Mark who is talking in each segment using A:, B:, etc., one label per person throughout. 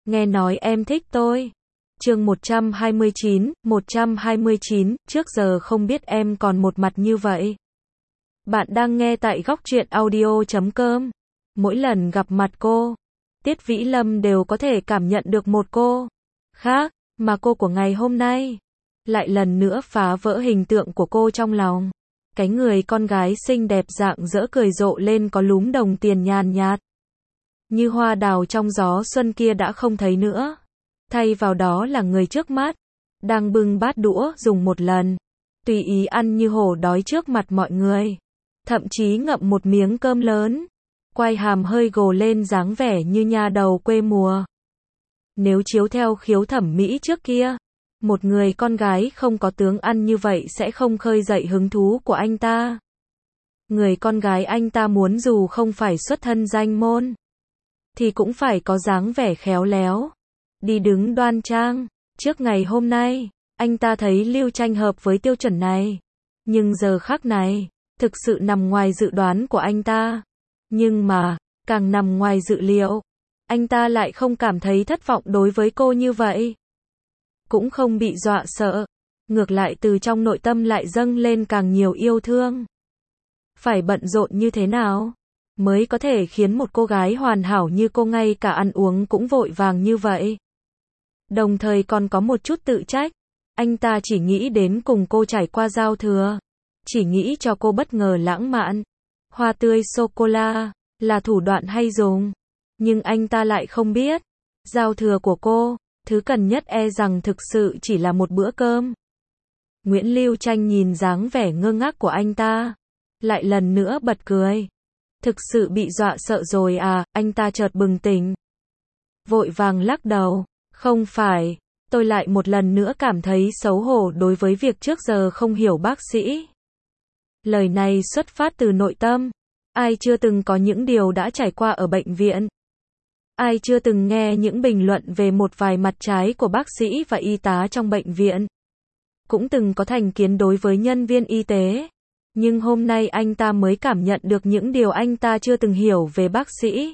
A: nghe nói em thích tôi. Chương 129, trước giờ không biết em còn một mặt như vậy. Bạn đang nghe tại góc truyện audio.com. Mỗi lần gặp mặt cô, Tiết Vĩ Lâm đều có thể cảm nhận được một cô khác, mà cô của ngày hôm nay lại lần nữa phá vỡ hình tượng của cô trong lòng. Cái người con gái xinh đẹp rạng rỡ cười rộ lên có lúm đồng tiền nhàn nhạt như hoa đào trong gió xuân kia đã không thấy nữa. Thay vào đó là người trước mắt, đang bưng bát đũa dùng một lần, tùy ý ăn như hổ đói trước mặt mọi người. Thậm chí ngậm một miếng cơm lớn, quay hàm hơi gồ lên dáng vẻ như nha đầu quê mùa. Nếu chiếu theo khiếu thẩm mỹ trước kia, một người con gái không có tướng ăn như vậy sẽ không khơi dậy hứng thú của anh ta. Người con gái anh ta muốn dù không phải xuất thân danh môn, thì cũng phải có dáng vẻ khéo léo, đi đứng đoan trang. Trước ngày hôm nay, anh ta thấy Lưu Tranh hợp với tiêu chuẩn này. Nhưng giờ khắc này, thực sự nằm ngoài dự đoán của anh ta. Nhưng mà, càng nằm ngoài dự liệu, anh ta lại không cảm thấy thất vọng đối với cô như vậy. Cũng không bị dọa sợ, ngược lại từ trong nội tâm lại dâng lên càng nhiều yêu thương. Phải bận rộn như thế nào mới có thể khiến một cô gái hoàn hảo như cô ngay cả ăn uống cũng vội vàng như vậy? Đồng thời còn có một chút tự trách. Anh ta chỉ nghĩ đến cùng cô trải qua giao thừa, chỉ nghĩ cho cô bất ngờ lãng mạn. Hoa tươi sô-cô-la là thủ đoạn hay dùng, nhưng anh ta lại không biết, giao thừa của cô, thứ cần nhất e rằng thực sự chỉ là một bữa cơm. Nguyễn Lưu Tranh nhìn dáng vẻ ngơ ngác của anh ta, lại lần nữa bật cười. Thực sự bị dọa sợ rồi à? Anh ta chợt bừng tỉnh, vội vàng lắc đầu. Không phải, tôi lại một lần nữa cảm thấy xấu hổ đối với việc trước giờ không hiểu bác sĩ. Lời này xuất phát từ nội tâm. Ai chưa từng có những điều đã trải qua ở bệnh viện? Ai chưa từng nghe những bình luận về một vài mặt trái của bác sĩ và y tá trong bệnh viện? Cũng từng có thành kiến đối với nhân viên y tế. Nhưng hôm nay anh ta mới cảm nhận được những điều anh ta chưa từng hiểu về bác sĩ.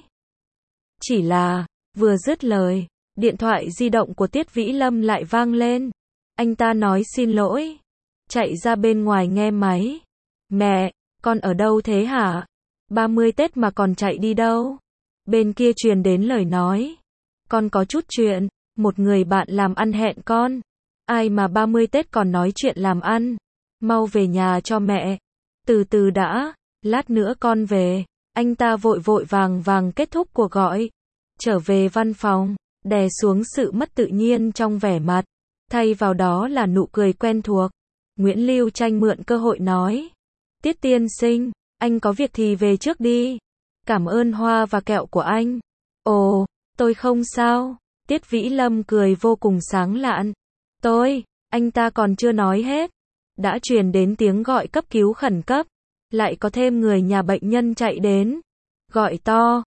A: Chỉ là, vừa dứt lời, điện thoại di động của Tiết Vĩ Lâm lại vang lên. Anh ta nói xin lỗi, chạy ra bên ngoài nghe máy. Mẹ, con ở đâu thế hả? 30 Tết mà còn chạy đi đâu? Bên kia truyền đến lời nói. Con có chút chuyện, một người bạn làm ăn hẹn con. Ai mà 30 Tết còn nói chuyện làm ăn? Mau về nhà cho mẹ. Từ từ đã, lát nữa con về. Anh ta vội vội vàng kết thúc cuộc gọi. Trở về văn phòng, đè xuống sự mất tự nhiên trong vẻ mặt. Thay vào đó là nụ cười quen thuộc. Nguyễn Lưu Tranh mượn cơ hội nói. Tiết tiên sinh, anh có việc thì về trước đi. Cảm ơn hoa và kẹo của anh. Ồ, tôi không sao. Tiết Vĩ Lâm cười vô cùng sáng lạn. Anh ta còn chưa nói hết. Đã truyền đến tiếng gọi cấp cứu khẩn cấp. Lại có thêm người nhà bệnh nhân chạy đến. Gọi to,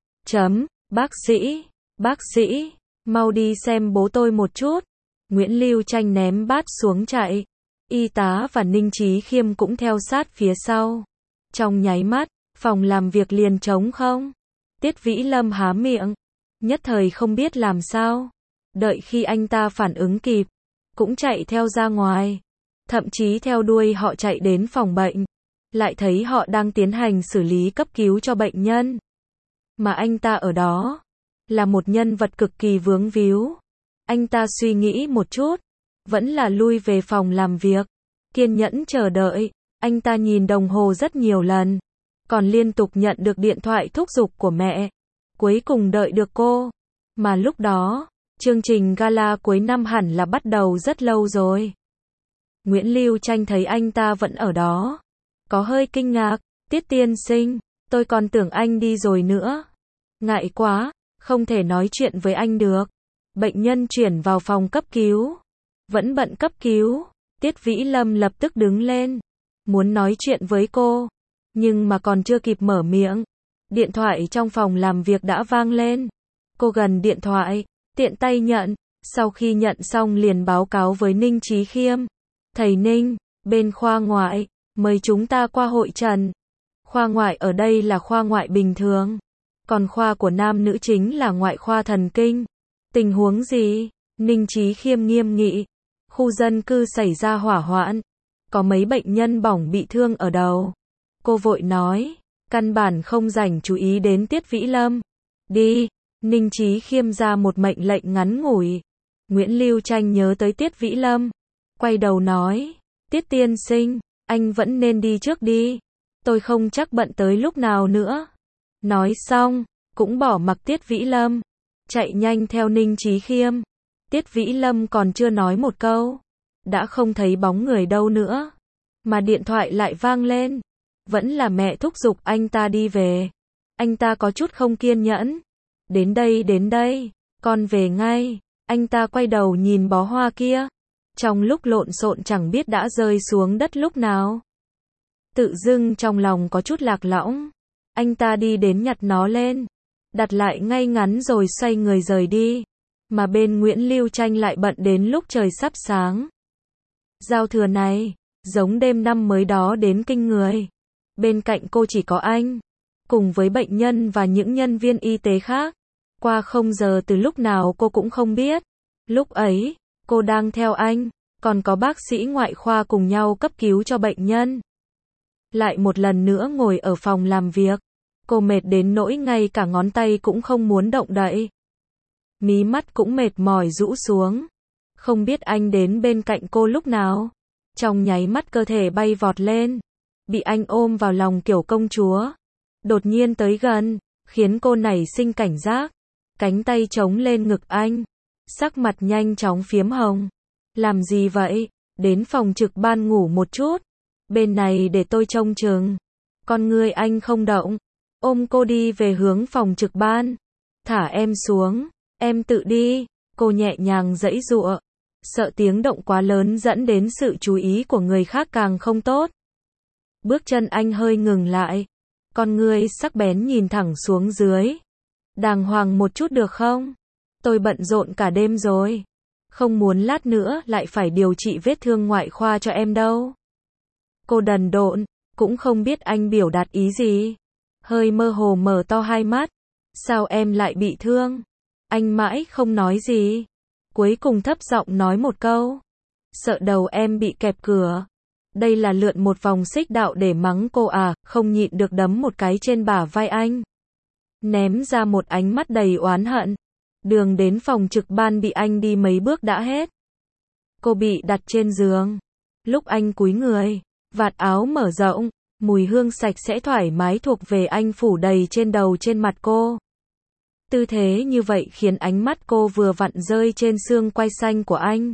A: bác sĩ, mau đi xem bố tôi một chút. Nguyễn Lưu Tranh ném bát xuống chạy. Y tá và Ninh Chí Khiêm cũng theo sát phía sau. Trong nháy mắt, phòng làm việc liền trống không. Tiết Vĩ Lâm há miệng, nhất thời không biết làm sao. Đợi khi anh ta phản ứng kịp, cũng chạy theo ra ngoài. Thậm chí theo đuôi họ chạy đến phòng bệnh. Lại thấy họ đang tiến hành xử lý cấp cứu cho bệnh nhân. Mà anh ta ở đó là một nhân vật cực kỳ vướng víu. Anh ta suy nghĩ một chút, vẫn là lui về phòng làm việc, kiên nhẫn chờ đợi. Anh ta nhìn đồng hồ rất nhiều lần, còn liên tục nhận được điện thoại thúc giục của mẹ. Cuối cùng đợi được cô. Mà lúc đó, chương trình gala cuối năm hẳn là bắt đầu rất lâu rồi. Nguyễn Lưu Tranh thấy anh ta vẫn ở đó, có hơi kinh ngạc. Tiết tiên sinh, tôi còn tưởng anh đi rồi nữa. Ngại quá, không thể nói chuyện với anh được. Bệnh nhân chuyển vào phòng cấp cứu. Vẫn bận cấp cứu. Tiết Vĩ Lâm lập tức đứng lên, muốn nói chuyện với cô. Nhưng mà còn chưa kịp mở miệng, điện thoại trong phòng làm việc đã vang lên. Cô gần điện thoại, tiện tay nhận. Sau khi nhận xong liền báo cáo với Ninh Chí Khiêm. Thầy Ninh, bên khoa ngoại, mời chúng ta qua hội trần. Khoa ngoại ở đây là khoa ngoại bình thường. Còn khoa của nam nữ chính là ngoại khoa thần kinh. Tình huống gì? Ninh Chí Khiêm nghiêm nghị. Khu dân cư xảy ra hỏa hoạn. Có mấy bệnh nhân bỏng bị thương ở đầu. Cô vội nói. Căn bản không rảnh chú ý đến Tiết Vĩ Lâm. Đi. Ninh Chí Khiêm ra một mệnh lệnh ngắn ngủi. Nguyễn Lưu Tranh nhớ tới Tiết Vĩ Lâm. Quay đầu nói. Tiết tiên sinh, anh vẫn nên đi trước đi. Tôi không chắc bận tới lúc nào nữa. Nói xong, cũng bỏ mặc Tiết Vĩ Lâm. Chạy nhanh theo Ninh Chí Khiêm. Tiết Vĩ Lâm còn chưa nói một câu. Đã không thấy bóng người đâu nữa. Mà điện thoại lại vang lên. Vẫn là mẹ thúc giục anh ta đi về. Anh ta có chút không kiên nhẫn. Đến đây, con về ngay. Anh ta quay đầu nhìn bó hoa kia. Trong lúc lộn xộn chẳng biết đã rơi xuống đất lúc nào. Tự dưng trong lòng có chút lạc lõng. Anh ta đi đến nhặt nó lên. Đặt lại ngay ngắn rồi xoay người rời đi. Mà bên Nguyễn Lưu Tranh lại bận đến lúc trời sắp sáng. Giao thừa này, giống đêm năm mới đó đến kinh người. Bên cạnh cô chỉ có anh, cùng với bệnh nhân và những nhân viên y tế khác. Qua không giờ từ lúc nào cô cũng không biết. Lúc ấy, cô đang theo anh, còn có bác sĩ ngoại khoa cùng nhau cấp cứu cho bệnh nhân. Lại một lần nữa ngồi ở phòng làm việc. Cô mệt đến nỗi ngay cả ngón tay cũng không muốn động đậy. Mí mắt cũng mệt mỏi rũ xuống. Không biết anh đến bên cạnh cô lúc nào. Trong nháy mắt cơ thể bay vọt lên. Bị anh ôm vào lòng kiểu công chúa. Đột nhiên tới gần, khiến cô nảy sinh cảnh giác. Cánh tay chống lên ngực anh. Sắc mặt nhanh chóng phiếm hồng. Làm gì vậy? Đến phòng trực ban ngủ một chút. Bên này để tôi trông chừng. Con người anh không động. Ôm cô đi về hướng phòng trực ban. Thả em xuống. Em tự đi. Cô nhẹ nhàng giãy giụa. Sợ tiếng động quá lớn dẫn đến sự chú ý của người khác càng không tốt. Bước chân anh hơi ngừng lại. Con ngươi sắc bén nhìn thẳng xuống dưới. Đàng hoàng một chút được không? Tôi bận rộn cả đêm rồi. Không muốn lát nữa lại phải điều trị vết thương ngoại khoa cho em đâu. Cô đần độn, cũng không biết anh biểu đạt ý gì. Hơi mơ hồ mở to hai mắt. Sao em lại bị thương? Anh mãi không nói gì. Cuối cùng thấp giọng nói một câu. Sợ đầu em bị kẹp cửa. Đây là lượn một vòng xích đạo để mắng cô à, không nhịn được đấm một cái trên bả vai anh. Ném ra một ánh mắt đầy oán hận. Đường đến phòng trực ban bị anh đi mấy bước đã hết. Cô bị đặt trên giường. Lúc anh cúi người, vạt áo mở rộng, mùi hương sạch sẽ thoải mái thuộc về anh phủ đầy trên đầu trên mặt cô. Tư thế như vậy khiến ánh mắt cô vừa vặn rơi trên xương quai xanh của anh.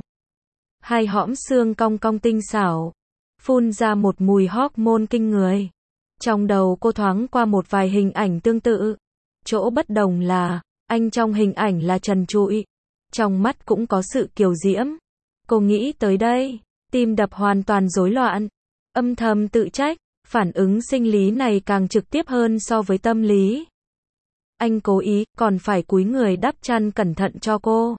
A: Hai hõm xương cong cong tinh xảo, phun ra một mùi hormone kinh người. Trong đầu cô thoáng qua một vài hình ảnh tương tự. Chỗ bất đồng là, anh trong hình ảnh là trần trụi, trong mắt cũng có sự kiều diễm. Cô nghĩ tới đây, tim đập hoàn toàn rối loạn, âm thầm tự trách, phản ứng sinh lý này càng trực tiếp hơn so với tâm lý. Anh cố ý, còn phải cúi người đắp chăn cẩn thận cho cô.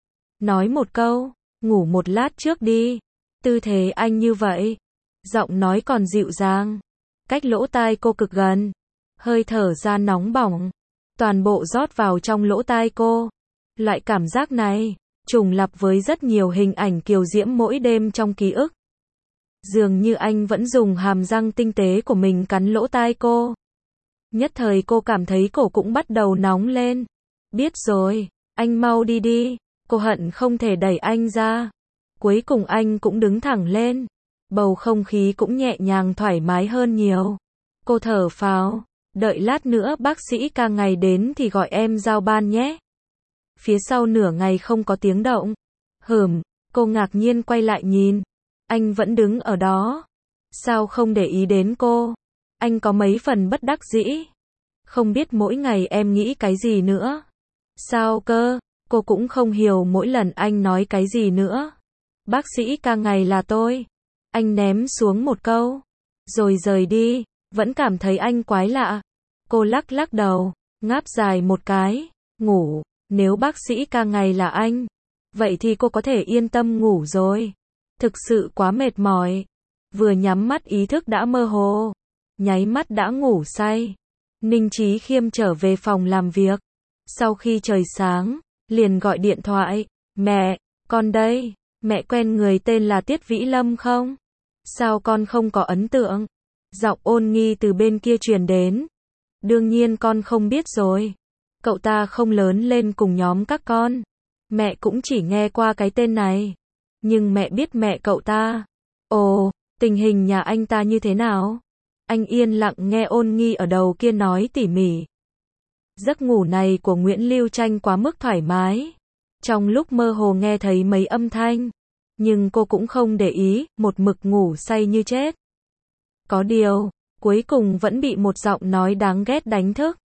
A: Nói một câu, ngủ một lát trước đi. Tư thế anh như vậy, giọng nói còn dịu dàng, cách lỗ tai cô cực gần, hơi thở ra nóng bỏng, toàn bộ rót vào trong lỗ tai cô. Loại cảm giác này, trùng lặp với rất nhiều hình ảnh kiều diễm mỗi đêm trong ký ức. Dường như anh vẫn dùng hàm răng tinh tế của mình cắn lỗ tai cô. Nhất thời cô cảm thấy cổ cũng bắt đầu nóng lên. Biết rồi, anh mau đi đi. Cô hận không thể đẩy anh ra. Cuối cùng anh cũng đứng thẳng lên. Bầu không khí cũng nhẹ nhàng thoải mái hơn nhiều. Cô thở phào. Đợi lát nữa bác sĩ ca ngày đến thì gọi em giao ban nhé. Phía sau nửa ngày không có tiếng động. Cô ngạc nhiên quay lại nhìn. Anh vẫn đứng ở đó. Sao không để ý đến cô? Anh có mấy phần bất đắc dĩ. Không biết mỗi ngày em nghĩ cái gì nữa. Sao cơ? Cô cũng không hiểu mỗi lần anh nói cái gì nữa. Bác sĩ ca ngày là tôi. Anh ném xuống một câu. Rồi rời đi. Vẫn cảm thấy anh quái lạ. Cô lắc lắc đầu. Ngáp dài một cái. Ngủ. Nếu bác sĩ ca ngày là anh. Vậy thì cô có thể yên tâm ngủ rồi. Thực sự quá mệt mỏi. Vừa nhắm mắt ý thức đã mơ hồ. Nháy mắt đã ngủ say. Ninh Chí Khiêm trở về phòng làm việc. Sau khi trời sáng, liền gọi điện thoại. Mẹ, con đây, mẹ quen người tên là Tiết Vĩ Lâm không? Sao con không có ấn tượng? Giọng Ôn Nghi từ bên kia truyền đến. Đương nhiên con không biết rồi. Cậu ta không lớn lên cùng nhóm các con. Mẹ cũng chỉ nghe qua cái tên này. Nhưng mẹ biết mẹ cậu ta. Ồ, tình hình nhà anh ta như thế nào? Anh yên lặng nghe Ôn Nghi ở đầu kia nói tỉ mỉ. Giấc ngủ này của Nguyễn Lưu Tranh quá mức thoải mái. Trong lúc mơ hồ nghe thấy mấy âm thanh. Nhưng cô cũng không để ý, một mực ngủ say như chết. Có điều, cuối cùng vẫn bị một giọng nói đáng ghét đánh thức.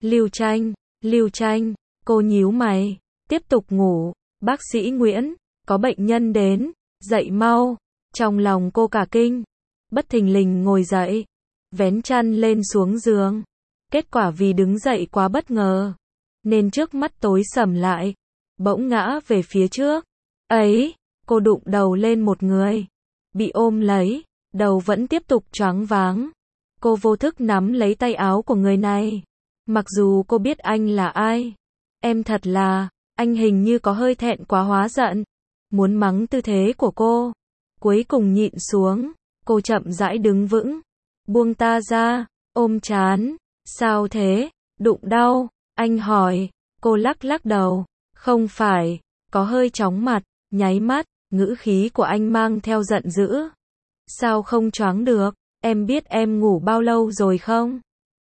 A: Lưu Tranh, cô nhíu mày, tiếp tục ngủ. Bác sĩ Nguyễn, có bệnh nhân đến, dậy mau. Trong lòng cô cả kinh, bất thình lình ngồi dậy, vén chăn lên xuống giường. Kết quả vì đứng dậy quá bất ngờ, nên trước mắt tối sầm lại, bỗng ngã về phía trước. Ấy, cô đụng đầu lên một người, bị ôm lấy, đầu vẫn tiếp tục choáng váng. Cô vô thức nắm lấy tay áo của người này. Mặc dù cô biết anh là ai, em thật là, anh hình như có hơi thẹn quá hóa giận, muốn mắng tư thế của cô. Cuối cùng nhịn xuống, cô chậm rãi đứng vững, buông ta ra, ôm trán. Sao thế, đụng đau? Anh hỏi. Cô lắc lắc đầu. Không phải, có hơi chóng mặt, nháy mắt, ngữ khí của anh mang theo giận dữ. Sao không choáng được? Em biết em ngủ bao lâu rồi không?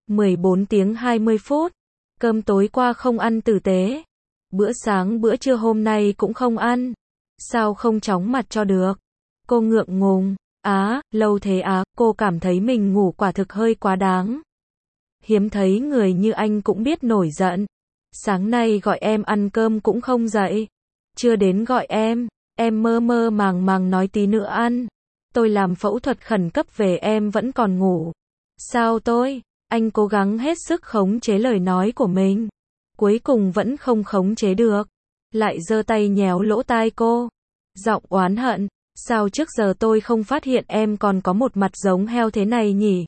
A: 14 tiếng 20 phút. Cơm tối qua không ăn tử tế. Bữa sáng bữa trưa hôm nay cũng không ăn. Sao không chóng mặt cho được? Cô ngượng ngùng. Lâu thế cô cảm thấy mình ngủ quả thực hơi quá đáng. Hiếm thấy người như anh cũng biết nổi giận. Sáng nay gọi em ăn cơm cũng không dậy. Chưa đến gọi em mơ mơ màng màng nói tí nữa ăn. Tôi làm phẫu thuật khẩn cấp về em vẫn còn ngủ. Sao tôi? Anh cố gắng hết sức khống chế lời nói của mình. Cuối cùng vẫn không khống chế được. Lại giơ tay nhéo lỗ tai cô. Giọng oán hận. Sao trước giờ tôi không phát hiện em còn có một mặt giống heo thế này nhỉ?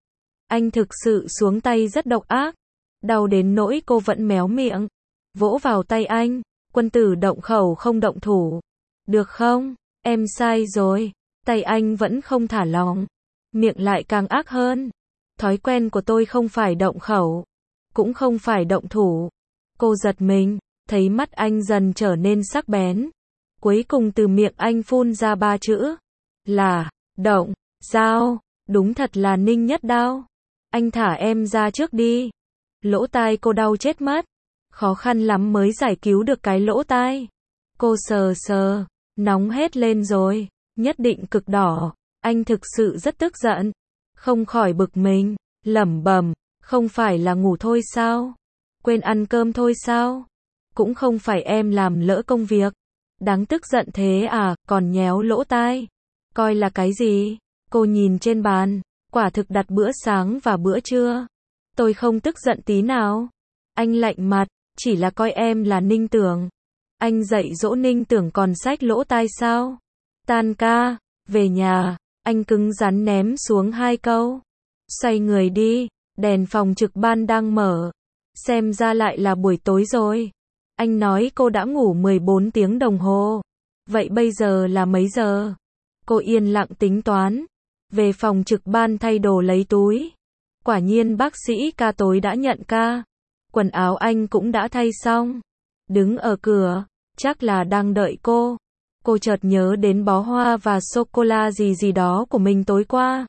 A: Anh thực sự xuống tay rất độc ác. Đau đến nỗi cô vẫn méo miệng. Vỗ vào tay anh. Quân tử động khẩu không động thủ. Được không? Em sai rồi. Tay anh vẫn không thả lỏng. Miệng lại càng ác hơn. Thói quen của tôi không phải động khẩu. Cũng không phải động thủ. Cô giật mình. Thấy mắt anh dần trở nên sắc bén. Cuối cùng từ miệng anh phun ra 3 chữ. Là, động, dao. Đúng thật là Ninh Nhất Đao. Anh thả em ra trước đi. Lỗ tai cô đau chết mất. Khó khăn lắm mới giải cứu được cái lỗ tai. Cô sờ, nóng hết lên rồi. Nhất định cực đỏ. Anh thực sự rất tức giận. Không khỏi bực mình. Lẩm bẩm, không phải là ngủ thôi sao? Quên ăn cơm thôi sao? Cũng không phải em làm lỡ công việc. Đáng tức giận thế còn nhéo lỗ tai. Coi là cái gì? Cô nhìn trên bàn. Quả thực đặt bữa sáng và bữa trưa. Tôi không tức giận tí nào. Anh lạnh mặt, chỉ là coi em là Ninh Tưởng. Anh dạy dỗ Ninh Tưởng còn xách lỗ tai sao? Tan ca, về nhà, anh cứng rắn ném xuống 2 câu. Xoay người đi, đèn phòng trực ban đang mở. Xem ra lại là buổi tối rồi. Anh nói cô đã ngủ 14 tiếng đồng hồ. Vậy bây giờ là mấy giờ? Cô yên lặng tính toán. Về phòng trực ban thay đồ lấy túi. Quả nhiên bác sĩ ca tối đã nhận ca. Quần áo anh cũng đã thay xong. Đứng ở cửa, chắc là đang đợi cô. Cô chợt nhớ đến bó hoa và sô-cô-la gì đó của mình tối qua.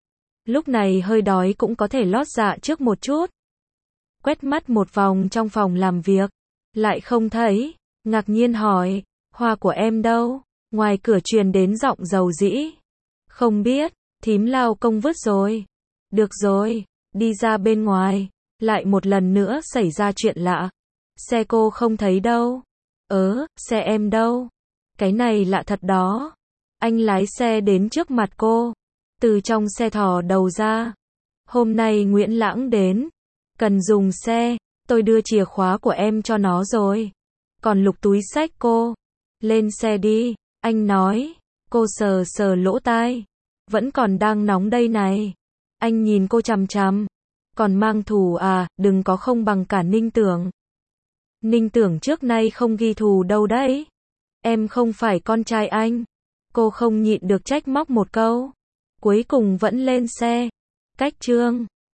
A: Lúc này hơi đói cũng có thể lót dạ trước một chút. Quét mắt một vòng trong phòng làm việc. Lại không thấy. Ngạc nhiên hỏi, hoa của em đâu? Ngoài cửa truyền đến giọng dầu dĩ. Không biết, thím lao công vứt rồi. Được rồi, đi ra bên ngoài. Lại một lần nữa xảy ra chuyện lạ. Xe cô không thấy đâu. Xe em đâu? Cái này lạ thật đó. Anh lái xe đến trước mặt cô. Từ trong xe thò đầu ra. Hôm nay Nguyễn Lãng đến. Cần dùng xe. Tôi đưa chìa khóa của em cho nó rồi. Còn lục túi xách cô. Lên xe đi. Anh nói. Cô sờ lỗ tai. Vẫn còn đang nóng đây này. Anh nhìn cô chằm chằm. Còn mang thù đừng có không bằng cả Ninh Tưởng. Ninh tưởng trước nay không ghi thù đâu đấy. Em không phải con trai anh. Cô không nhịn được trách móc một câu. Cuối cùng vẫn lên xe. Cách Trương